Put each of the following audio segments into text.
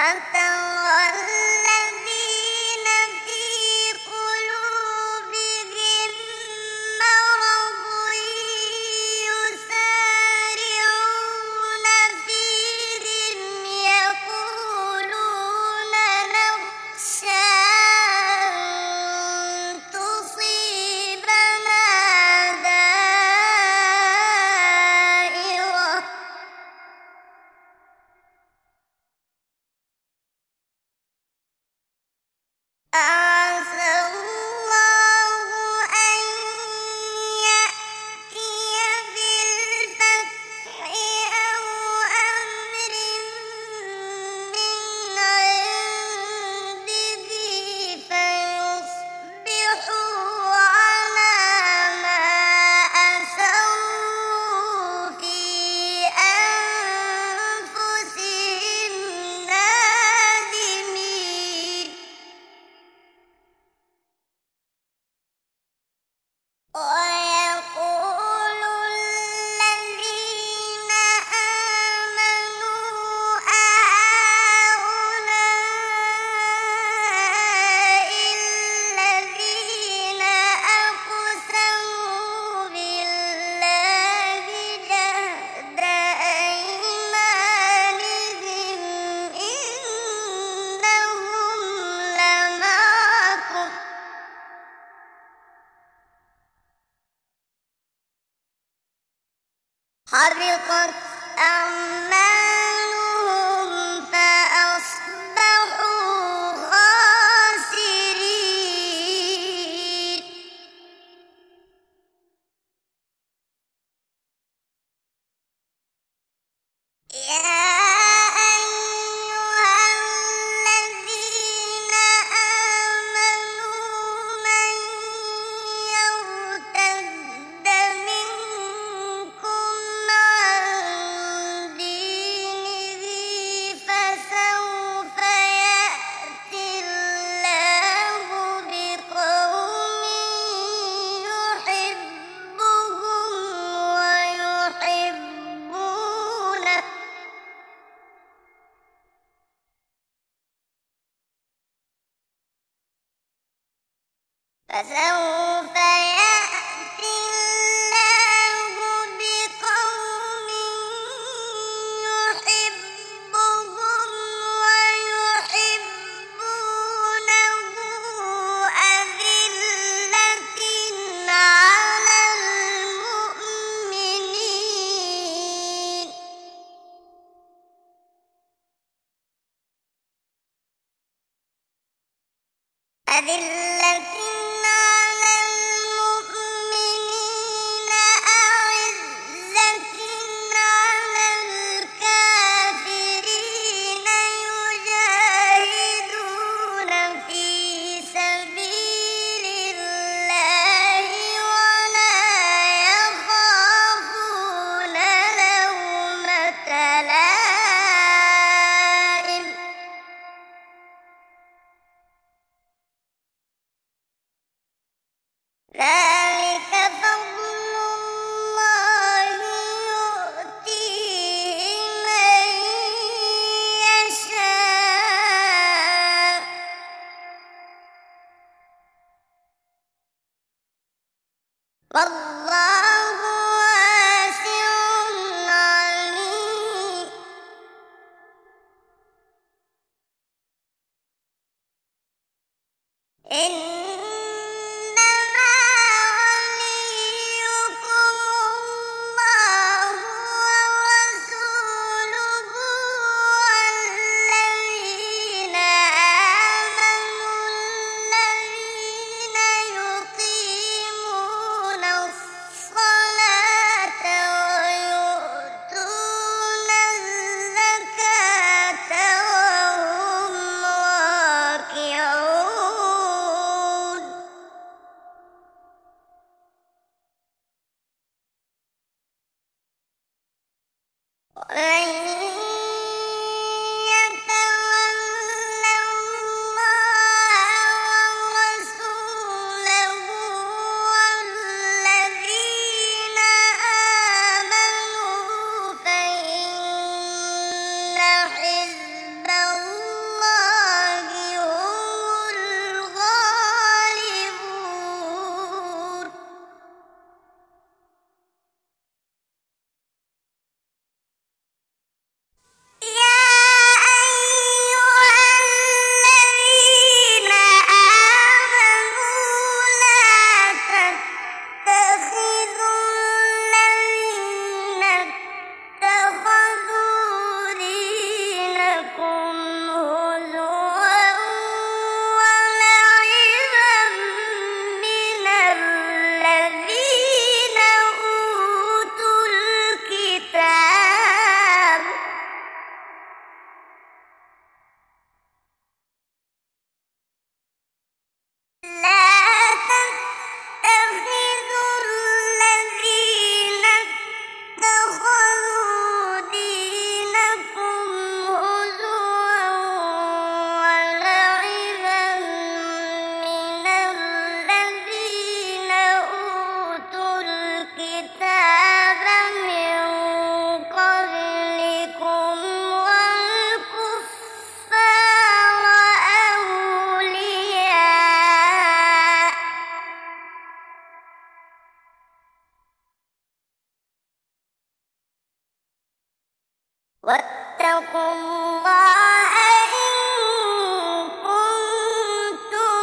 وترى الذين في قلوبهم مرض يسارعون فيهم يقولون نخشى أن تصيبنا دائرة عسى الله أن يأتي بالفتح أو أمر من عنده فيصبحوا على ما أسروا في أنفسهم نادمين ويقول الذين آمنوا أهؤلاء الذين أقسموا بالله جهد أيمانهم إنهم لمعكم حبطت أعمالهم فأصبحوا خاسرين يا أيها الذين آمنوا من يرتد منكم عن دينه فسوف يأتي الله بقوم يحبهم ويحبونه فسوف يأتي الله بقوم يحبهم ويحبونه أذلة على المؤمنين أعزة على الكافرين يجاهدون في سبيل الله ولا يخافون لومة لائم ذلك فضل الله يؤتيه من يشاء والله واسع عليم إنما وليكم الله ورسوله والذين آمنوا الذين يقيمون الصلاة ويؤتون الزكاة وهم راكعون لا تتخذوا الذين اتخذوا دينكم هزوا ولعبا من الذين أوتوا الكتاب من قبلكم والكفار أولياء واتقوا الله إن كنتم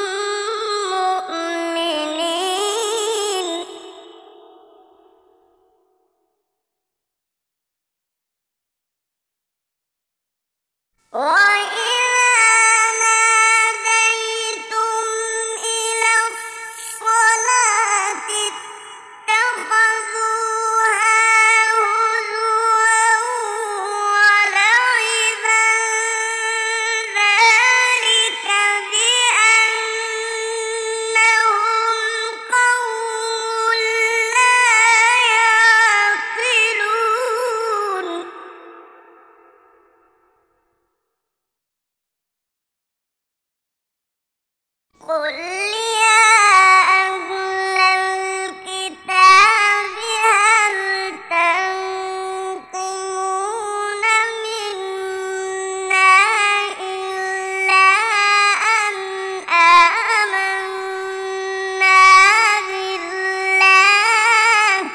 مؤمنين وإذا ناديتم إلى الصلاة اتخذوها هزوا ولعبا ذلك بأنهم قوم لا يعقلون قل يا أهل الكتاب هل تنقمون منا إلا أن آمنا بالله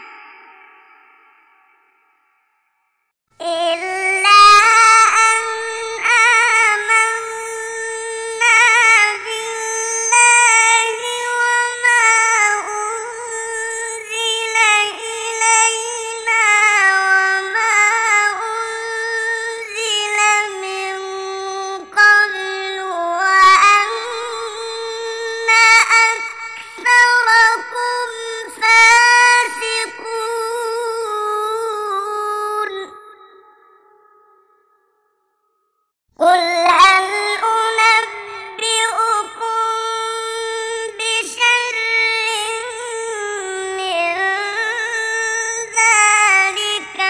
وما أنزل إلينا وما أنزل من قبل وأن أكثركم فاسقون قل هل أنبئكم بشر من ذلك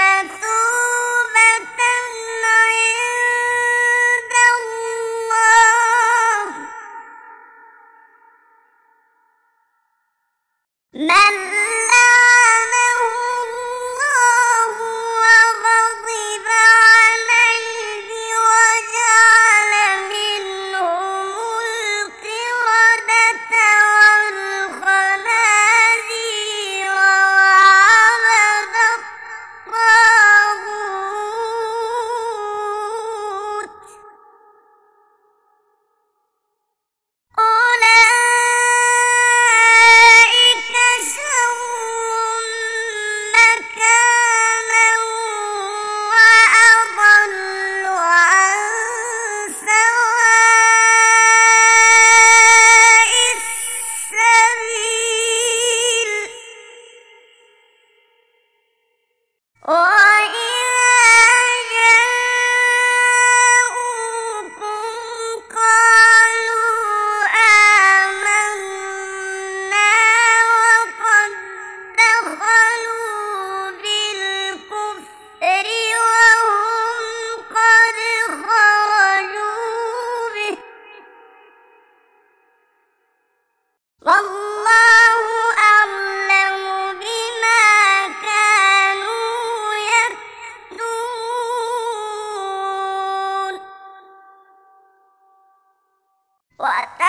مثوبة عند الله من لعنه الله وغضب عليه وجعل منهم القردة والخنازير وعبد الطاغوت أولئك شر مكانا وأضل عن سواء السبيل وإذا جاءوكم قالوا آمنا وقد دخلوا بالكفر وهم قد خرجوا به والله أعلم بما كانوا يكتمون